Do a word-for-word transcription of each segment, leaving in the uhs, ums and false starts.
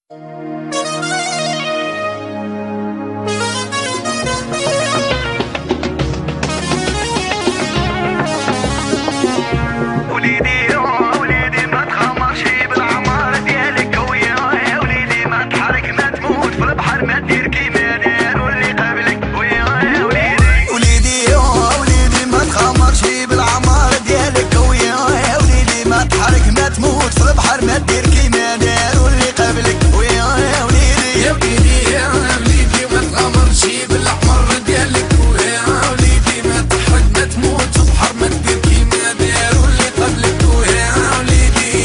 تموت في البحر ما دير كيما دار واللي قبلك ويا وليدي يا وليدي يا وليدي ما تغامرش بالاحمر ديالك ويا وليدي ما تحرق ما تموت في البحر ما دير كيما دار واللي قبلك ويا وليدي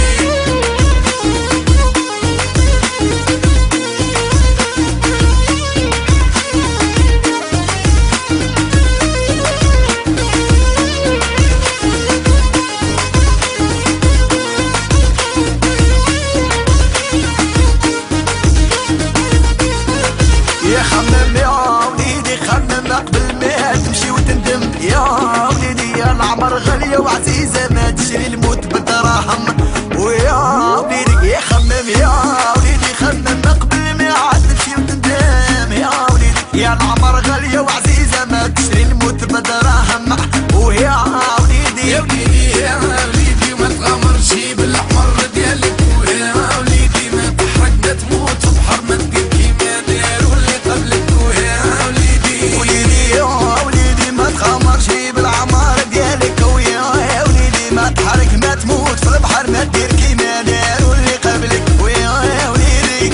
يا خمم يا وليدي خمم قبل ما تمشي وتندم يا وليدي يا العمر غالية وعزيزة ما تشري الموت بالدراهم ويا وليدي يا خمم يا وليدي خمم قبل ما عاد تمشي وتندم يا وليدي يا العمر غالية وعزيزة ما تشري الموت بالدراهم ويا وليدي يا وليدي يا وليدي ما تغامرش بالاحمر ديالك ويا وليدي ما تحرق ما تموت في البحر ما دير كيما دار واللي قبلك ويا وليدي وليدي يا وليدي ما تغامرش بالعمار ديالك ويا وليدي ما تحرك ما تموت في البحر ما دير كيما دار واللي قبلك ويا وليدي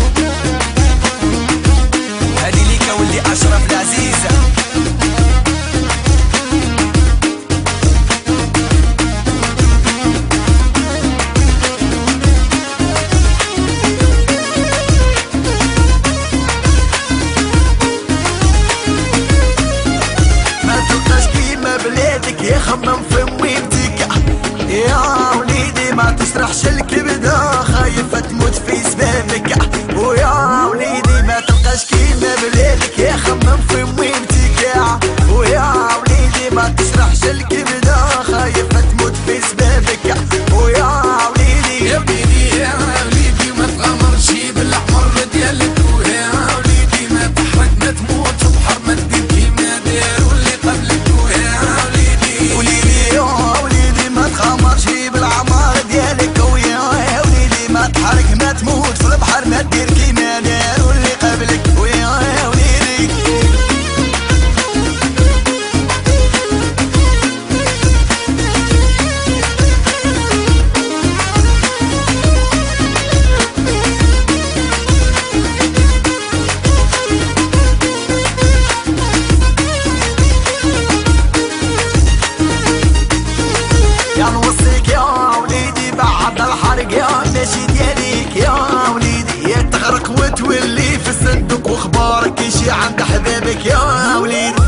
هادي ليك ولدي اشرف العزيزة بلادك يا خمم في مويبتك يا وليدي ما تسرحش الكبده خايفه تموت في سبابك ويا وليدي ما تلقاش كيما بلادك يا خمم في مويبتك ويا وليدي ما تسرحش الكبده خايفه تموت في سبابك ويا وليدي يا وليدي يا وليدي ما تغامرش بالاحمر ديالك ويا وليدي ما تحرق ما تموت في البحر ما دير كيما دار واللي قبلك وليدي يا وليدي ما تخامرش بالعمار ديالك ويا وليدي ما تحرك ما تموت في البحر ما دير كيما دار واللي قبلك ويا وليدي يا نوصيك يا وليدي بعد الحرق يا ماشي دياليك يا وليدي يا تغرق وتولي في الصندوق واخبارك يشي عند حبابك يا وليدي